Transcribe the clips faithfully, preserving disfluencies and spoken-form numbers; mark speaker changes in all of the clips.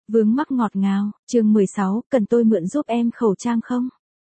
Speaker 1: Vướng mắc ngọt ngào, chương mười sáu, cần tôi mượn giúp em khẩu trang không?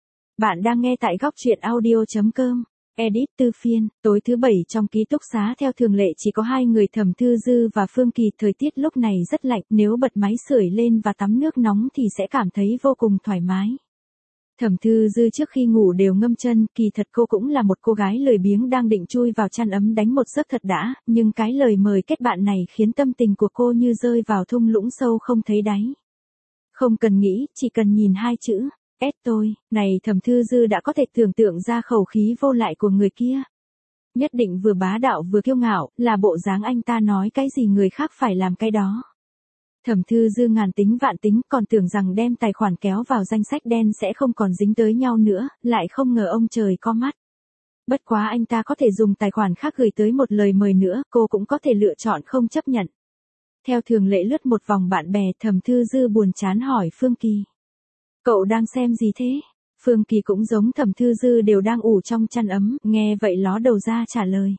Speaker 1: Bạn đang nghe tại góc truyện audio chấm com. Edit Tư Phiên, tối thứ bảy trong ký túc xá theo thường lệ chỉ có hai người Thẩm Thư Dư và Phương Kỳ. Thời tiết lúc này rất lạnh, nếu bật máy sưởi lên và tắm nước nóng thì sẽ cảm thấy vô cùng thoải mái. Thẩm Thư Dư trước khi ngủ đều ngâm chân, kỳ thật cô cũng là một cô gái lười biếng đang định chui vào chăn ấm đánh một giấc thật đã, nhưng cái lời mời kết bạn này khiến tâm tình của cô như rơi vào thung lũng sâu không thấy đáy. Không cần nghĩ, chỉ cần nhìn hai chữ, ép tôi, này Thẩm Thư Dư đã có thể tưởng tượng ra khẩu khí vô lại của người kia. Nhất định vừa bá đạo vừa kiêu ngạo, là bộ dáng anh ta nói cái gì người khác phải làm cái đó. Thẩm Thư Dư ngàn tính vạn tính, còn tưởng rằng đem tài khoản kéo vào danh sách đen sẽ không còn dính tới nhau nữa, lại không ngờ ông trời có mắt. Bất quá anh ta có thể dùng tài khoản khác gửi tới một lời mời nữa, cô cũng có thể lựa chọn không chấp nhận. Theo thường lệ lướt một vòng bạn bè, Thẩm Thư Dư buồn chán hỏi Phương Kỳ. Cậu đang xem gì thế? Phương Kỳ cũng giống Thẩm Thư Dư đều đang ủ trong chăn ấm, nghe vậy ló đầu ra trả lời.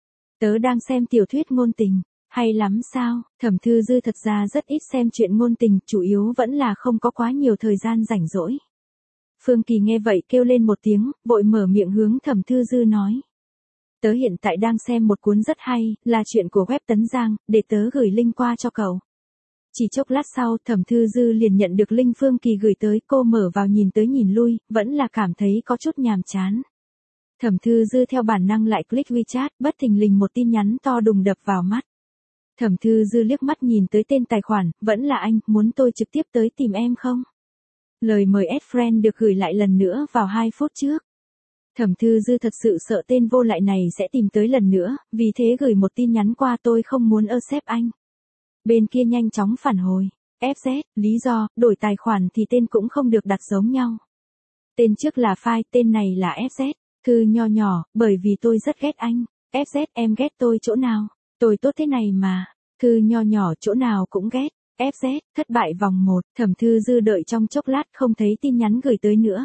Speaker 1: Tớ đang xem tiểu thuyết ngôn tình. Hay lắm sao? Thẩm Thư Dư thật ra rất ít xem chuyện ngôn tình, chủ yếu vẫn là không có quá nhiều thời gian rảnh rỗi. Phương Kỳ nghe vậy kêu lên một tiếng, vội mở miệng hướng Thẩm Thư Dư nói. Tớ hiện tại đang xem một cuốn rất hay, là chuyện của web Tấn Giang, để tớ gửi link qua cho cậu. Chỉ chốc lát sau, Thẩm Thư Dư liền nhận được link Phương Kỳ gửi tới, cô mở vào nhìn tới nhìn lui, vẫn là cảm thấy có chút nhàm chán. Thẩm Thư Dư theo bản năng lại click WeChat, bất thình lình một tin nhắn to đùng đập vào mắt. Thẩm Thư Dư liếc mắt nhìn tới tên tài khoản, vẫn là anh, muốn tôi trực tiếp tới tìm em không? Lời mời add friend được gửi lại lần nữa vào hai phút trước. Thẩm Thư Dư thật sự sợ tên vô lại này sẽ tìm tới lần nữa, vì thế gửi một tin nhắn qua tôi không muốn accept anh. Bên kia nhanh chóng phản hồi, ép dét, lý do, đổi tài khoản thì tên cũng không được đặt giống nhau. Tên trước là file, tên này là ép dét, thư nho nhỏ, bởi vì tôi rất ghét anh, ép dét em ghét tôi chỗ nào? Tôi tốt thế này mà, thư nho nhỏ chỗ nào cũng ghét, ép dét, thất bại vòng một, Thẩm Thư Dư đợi trong chốc lát không thấy tin nhắn gửi tới nữa.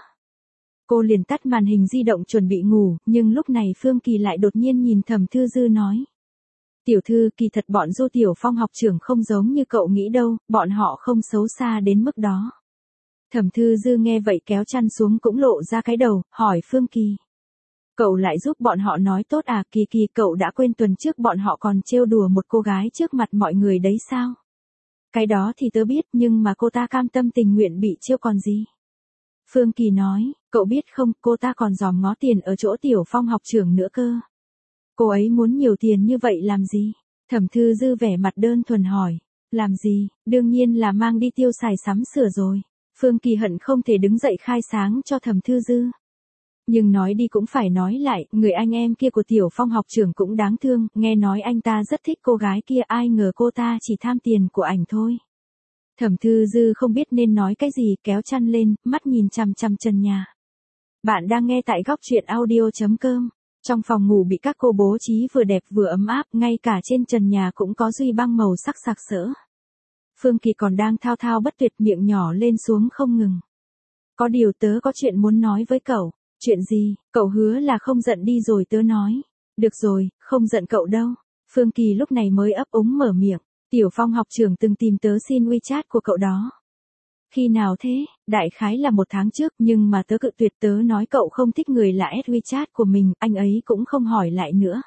Speaker 1: Cô liền tắt màn hình di động chuẩn bị ngủ, nhưng lúc này Phương Kỳ lại đột nhiên nhìn Thẩm Thư Dư nói. Tiểu thư, kỳ thật bọn Du Tiểu Phong học trưởng không giống như cậu nghĩ đâu, bọn họ không xấu xa đến mức đó. Thẩm Thư Dư nghe vậy kéo chăn xuống cũng lộ ra cái đầu, hỏi Phương Kỳ. Cậu lại giúp bọn họ nói tốt à? Kỳ Kỳ, cậu đã quên tuần trước bọn họ còn trêu đùa một cô gái trước mặt mọi người đấy sao? Cái đó thì tớ biết, nhưng mà cô ta cam tâm tình nguyện bị trêu còn gì? Phương Kỳ nói, cậu biết không, cô ta còn dòm ngó tiền ở chỗ Tiểu Phong học trưởng nữa cơ. Cô ấy muốn nhiều tiền như vậy làm gì? Thẩm Thư Dư vẻ mặt đơn thuần hỏi. Làm gì? Đương nhiên là mang đi tiêu xài sắm sửa rồi. Phương Kỳ hận không thể đứng dậy khai sáng cho Thẩm Thư Dư. Nhưng nói đi cũng phải nói lại, người anh em kia của Tiểu Phong học trưởng cũng đáng thương, nghe nói anh ta rất thích cô gái kia, ai ngờ cô ta chỉ tham tiền của ảnh thôi. Thẩm Thư Dư không biết nên nói cái gì, kéo chăn lên, mắt nhìn chằm chằm trần nhà. Bạn đang nghe tại góc truyện audio chấm com. Trong phòng ngủ bị các cô bố trí vừa đẹp vừa ấm áp, ngay cả trên trần nhà cũng có duy băng màu sắc sặc sỡ. Phương Kỳ còn đang thao thao bất tuyệt, miệng nhỏ lên xuống không ngừng. Có điều tớ có chuyện muốn nói với cậu. Chuyện gì? Cậu hứa là không giận đi rồi tớ nói. Được rồi, không giận cậu đâu. Phương Kỳ lúc này mới ấp úng mở miệng. Tiểu Phong học trưởng từng tìm tớ xin WeChat của cậu đó. Khi nào thế? Đại khái là một tháng trước, nhưng mà tớ cự tuyệt, tớ nói cậu không thích người là add WeChat của mình, anh ấy cũng không hỏi lại nữa.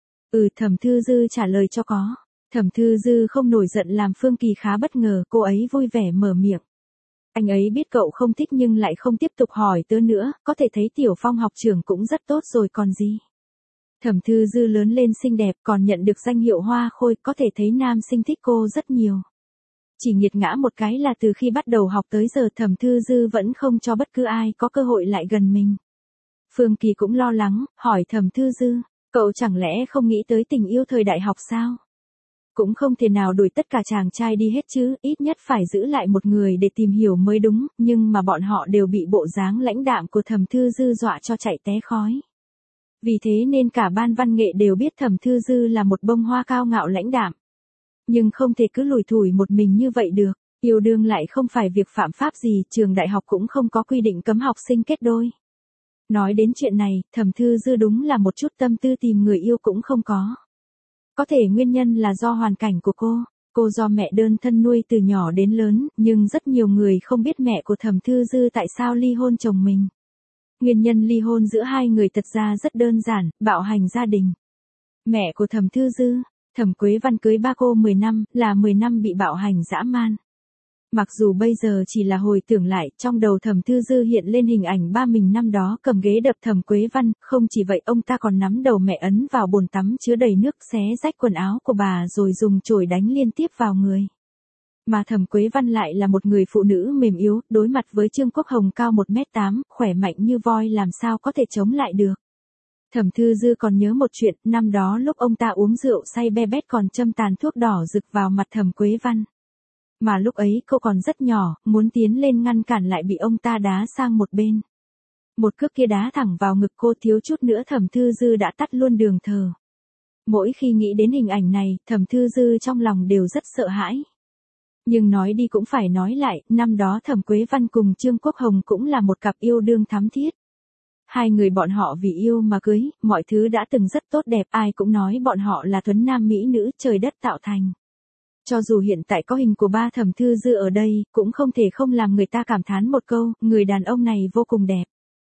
Speaker 1: Ừ, Thẩm Thư Dư trả lời cho có. Thẩm Thư Dư không nổi giận làm Phương Kỳ khá bất ngờ, cô ấy vui vẻ mở miệng. Anh ấy biết cậu không thích nhưng lại không tiếp tục hỏi tớ nữa, có thể thấy Tiểu Phong học trưởng cũng rất tốt rồi còn gì. Thẩm Thư Dư lớn lên xinh đẹp, còn nhận được danh hiệu hoa khôi, có thể thấy nam sinh thích cô rất nhiều. Chỉ nghiệt ngã một cái là từ khi bắt đầu học tới giờ Thẩm Thư Dư vẫn không cho bất cứ ai có cơ hội lại gần mình. Phương Kỳ cũng lo lắng, hỏi Thẩm Thư Dư, cậu chẳng lẽ không nghĩ tới tình yêu thời đại học sao? Cũng không thể nào đuổi tất cả chàng trai đi hết chứ, ít nhất phải giữ lại một người để tìm hiểu mới đúng, nhưng mà bọn họ đều bị bộ dáng lãnh đạm của Thẩm Thư Dư dọa cho chạy té khói. Vì thế nên cả ban văn nghệ đều biết Thẩm Thư Dư là một bông hoa cao ngạo lãnh đạm. Nhưng không thể cứ lủi thủi một mình như vậy được, yêu đương lại không phải việc phạm pháp gì, trường đại học cũng không có quy định cấm học sinh kết đôi. Nói đến chuyện này, Thẩm Thư Dư đúng là một chút tâm tư tìm người yêu cũng không có. Có thể nguyên nhân là do hoàn cảnh của cô. Cô do mẹ đơn thân nuôi từ nhỏ đến lớn, nhưng rất nhiều người không biết mẹ của Thẩm Thư Dư tại sao ly hôn chồng mình. Nguyên nhân ly hôn giữa hai người thật ra rất đơn giản, bạo hành gia đình. Mẹ của Thẩm Thư Dư, Thẩm Quế Văn cưới ba cô mười năm, là mười năm bị bạo hành dã man. Mặc dù bây giờ chỉ là hồi tưởng lại, trong đầu Thẩm Thư Dư hiện lên hình ảnh ba mình năm đó cầm ghế đập Thẩm Quế Văn, không chỉ vậy ông ta còn nắm đầu mẹ ấn vào bồn tắm chứa đầy nước, xé rách quần áo của bà rồi dùng chổi đánh liên tiếp vào người. Mà Thẩm Quế Văn lại là một người phụ nữ mềm yếu, đối mặt với Trương Quốc Hồng cao một mét tám, khỏe mạnh như voi làm sao có thể chống lại được. Thẩm Thư Dư còn nhớ một chuyện, năm đó lúc ông ta uống rượu say be bét còn châm tàn thuốc đỏ rực vào mặt Thẩm Quế Văn. Mà lúc ấy cô còn rất nhỏ, muốn tiến lên ngăn cản lại bị ông ta đá sang một bên. Một cước kia đá thẳng vào ngực cô, thiếu chút nữa Thẩm Thư Dư đã tắt luôn đường thở. Mỗi khi nghĩ đến hình ảnh này, Thẩm Thư Dư trong lòng đều rất sợ hãi. Nhưng nói đi cũng phải nói lại, năm đó Thẩm Quế Văn cùng Trương Quốc Hồng cũng là một cặp yêu đương thắm thiết. Hai người bọn họ vì yêu mà cưới, mọi thứ đã từng rất tốt đẹp, ai cũng nói bọn họ là tuấn nam mỹ nữ trời đất tạo thành. Cho dù hiện tại có hình của ba Thẩm Thư Dư ở đây, cũng không thể không làm người ta cảm thán một câu, người đàn ông này vô cùng đẹp.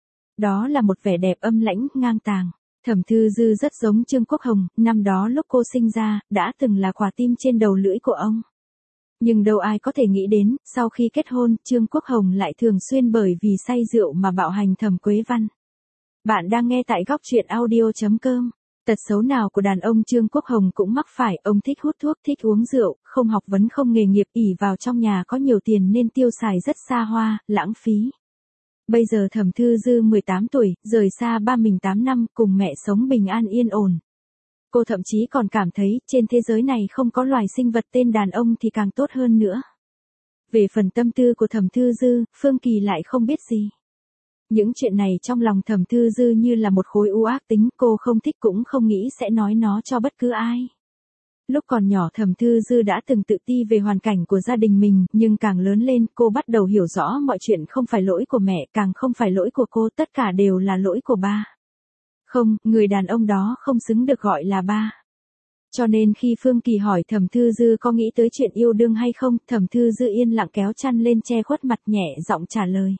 Speaker 1: Đó là một vẻ đẹp âm lãnh, ngang tàng. Thẩm Thư Dư rất giống Trương Quốc Hồng, năm đó lúc cô sinh ra, đã từng là quả tim trên đầu lưỡi của ông. Nhưng đâu ai có thể nghĩ đến, sau khi kết hôn, Trương Quốc Hồng lại thường xuyên bởi vì say rượu mà bạo hành Thẩm Quế Văn. Bạn đang nghe tại góc truyện audio chấm com. Tật xấu nào của đàn ông Trương Quốc Hồng cũng mắc phải, ông thích hút thuốc, thích uống rượu, không học vấn không nghề nghiệp, ỷ vào trong nhà có nhiều tiền nên tiêu xài rất xa hoa, lãng phí. Bây giờ Thẩm Thư Dư mười tám tuổi, rời xa ba mình tám năm, cùng mẹ sống bình an yên ổn. Cô thậm chí còn cảm thấy, trên thế giới này không có loài sinh vật tên đàn ông thì càng tốt hơn nữa. Về phần tâm tư của Thẩm Thư Dư, Phương Kỳ lại không biết gì. Những chuyện này trong lòng Thẩm Thư Dư như là một khối u ác tính, cô không thích cũng không nghĩ sẽ nói nó cho bất cứ ai. Lúc còn nhỏ Thẩm Thư Dư đã từng tự ti về hoàn cảnh của gia đình mình, nhưng càng lớn lên cô bắt đầu hiểu rõ mọi chuyện không phải lỗi của mẹ, càng không phải lỗi của cô, tất cả đều là lỗi của ba. Không, người đàn ông đó không xứng được gọi là ba. Cho nên khi Phương Kỳ hỏi Thẩm Thư Dư có nghĩ tới chuyện yêu đương hay không, Thẩm Thư Dư yên lặng kéo chăn lên che khuất mặt, nhẹ giọng trả lời.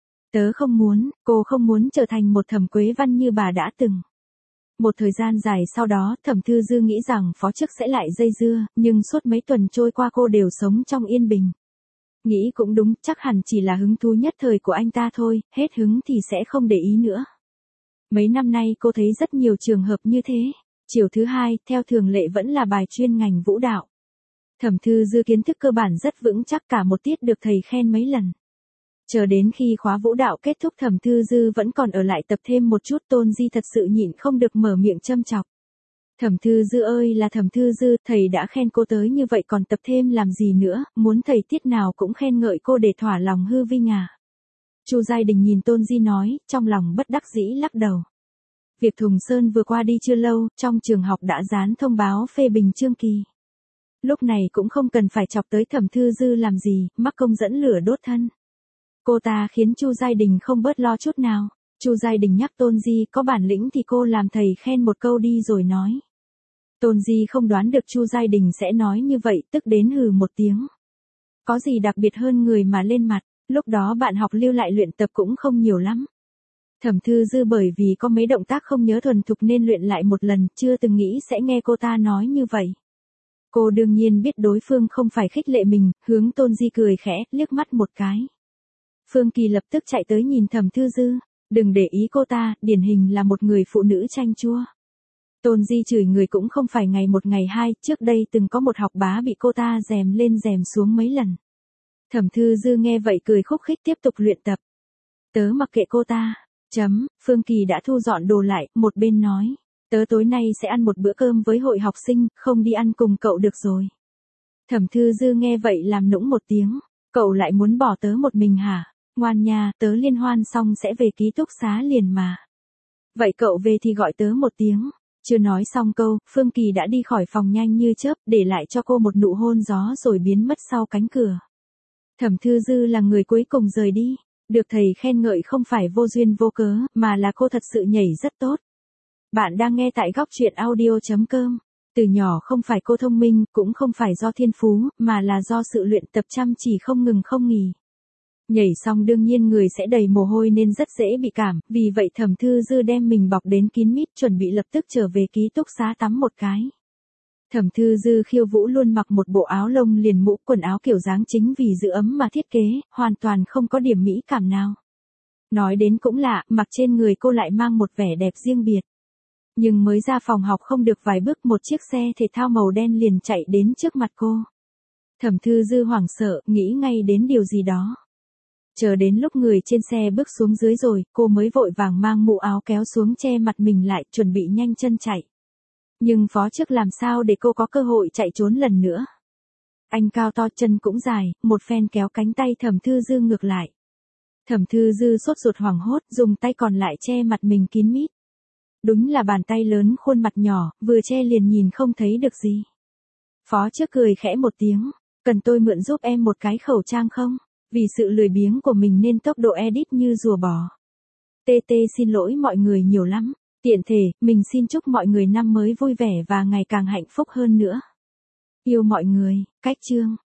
Speaker 1: Tớ không muốn, cô không muốn trở thành một Thẩm Quế Văn như bà đã từng. Một thời gian dài sau đó, Thẩm Thư Dư nghĩ rằng phó chức sẽ lại dây dưa, nhưng suốt mấy tuần trôi qua cô đều sống trong yên bình. Nghĩ cũng đúng, chắc hẳn chỉ là hứng thú nhất thời của anh ta thôi, hết hứng thì sẽ không để ý nữa. Mấy năm nay cô thấy rất nhiều trường hợp như thế. Chiều thứ hai, theo thường lệ vẫn là bài chuyên ngành vũ đạo. Thẩm Thư Dư kiến thức cơ bản rất vững chắc, cả một tiết được thầy khen mấy lần. Chờ đến khi khóa vũ đạo kết thúc Thẩm Thư Dư vẫn còn ở lại tập thêm một chút, Tôn Di thật sự nhịn không được mở miệng châm chọc. Thẩm Thư Dư ơi là Thẩm Thư Dư, thầy đã khen cô tới như vậy còn tập thêm làm gì nữa, muốn thầy tiết nào cũng khen ngợi cô để thỏa lòng hư vinh à. Chu Giai Đình nhìn Tôn Di nói, trong lòng bất đắc dĩ lắc đầu. Việc Thùng Sơn vừa qua đi chưa lâu, trong trường học đã dán thông báo phê bình Trương Kỳ. Lúc này cũng không cần phải chọc tới Thẩm Thư Dư làm gì, mắc công dẫn lửa đốt thân. Cô ta khiến Chu Giai Đình không bớt lo chút nào. Chu Giai Đình nhắc Tôn Di, có bản lĩnh thì cô làm thầy khen một câu đi rồi nói. Tôn Di không đoán được Chu Giai Đình sẽ nói như vậy, tức đến hừ một tiếng. Có gì đặc biệt hơn người mà lên mặt, lúc đó bạn học lưu lại luyện tập cũng không nhiều lắm. Thẩm Thư Dư bởi vì có mấy động tác không nhớ thuần thục nên luyện lại một lần, chưa từng nghĩ sẽ nghe cô ta nói như vậy. Cô đương nhiên biết đối phương không phải khích lệ mình, hướng Tôn Di cười khẽ, liếc mắt một cái. Phương Kỳ lập tức chạy tới nhìn Thẩm Thư Dư, đừng để ý cô ta, điển hình là một người phụ nữ chanh chua. Tôn Di chửi người cũng không phải ngày một ngày hai, trước đây từng có một học bá bị cô ta dèm lên dèm xuống mấy lần. Thẩm Thư Dư nghe vậy cười khúc khích tiếp tục luyện tập. Tớ mặc kệ cô ta. Chấm, Phương Kỳ đã thu dọn đồ lại, một bên nói. Tớ tối nay sẽ ăn một bữa cơm với hội học sinh, không đi ăn cùng cậu được rồi. Thẩm Thư Dư nghe vậy làm nũng một tiếng. Cậu lại muốn bỏ tớ một mình hả? Ngoan nha, tớ liên hoan xong sẽ về ký túc xá liền mà. Vậy cậu về thì gọi tớ một tiếng. Chưa nói xong câu, Phương Kỳ đã đi khỏi phòng nhanh như chớp, để lại cho cô một nụ hôn gió rồi biến mất sau cánh cửa. Thẩm Thư Dư là người cuối cùng rời đi. Được thầy khen ngợi không phải vô duyên vô cớ, mà là cô thật sự nhảy rất tốt. Bạn đang nghe tại góc truyện audio chấm com. Từ nhỏ không phải cô thông minh, cũng không phải do thiên phú, mà là do sự luyện tập chăm chỉ không ngừng không nghỉ. Nhảy xong đương nhiên người sẽ đầy mồ hôi nên rất dễ bị cảm, vì vậy Thẩm Thư Dư đem mình bọc đến kín mít chuẩn bị lập tức trở về ký túc xá tắm một cái. Thẩm Thư Dư khiêu vũ luôn mặc một bộ áo lông liền mũ quần áo kiểu dáng chính vì giữ ấm mà thiết kế, hoàn toàn không có điểm mỹ cảm nào. Nói đến cũng lạ, mặc trên người cô lại mang một vẻ đẹp riêng biệt. Nhưng mới ra phòng học không được vài bước một chiếc xe thể thao màu đen liền chạy đến trước mặt cô. Thẩm Thư Dư hoảng sợ, nghĩ ngay đến điều gì đó. Chờ đến lúc người trên xe bước xuống dưới rồi, cô mới vội vàng mang mũ áo kéo xuống che mặt mình lại, chuẩn bị nhanh chân chạy. Nhưng phó chức làm sao để cô có cơ hội chạy trốn lần nữa. Anh cao to chân cũng dài, một phen kéo cánh tay Thẩm Thư Dư ngược lại. Thẩm Thư Dư sốt ruột hoảng hốt, dùng tay còn lại che mặt mình kín mít. Đúng là bàn tay lớn khuôn mặt nhỏ, vừa che liền nhìn không thấy được gì. Phó chức cười khẽ một tiếng, cần tôi mượn giúp em một cái khẩu trang không? Vì sự lười biếng của mình nên tốc độ edit như rùa bò. tê tê xin lỗi mọi người nhiều lắm. Tiện thể, mình xin chúc mọi người năm mới vui vẻ và ngày càng hạnh phúc hơn nữa. Yêu mọi người, cách chương.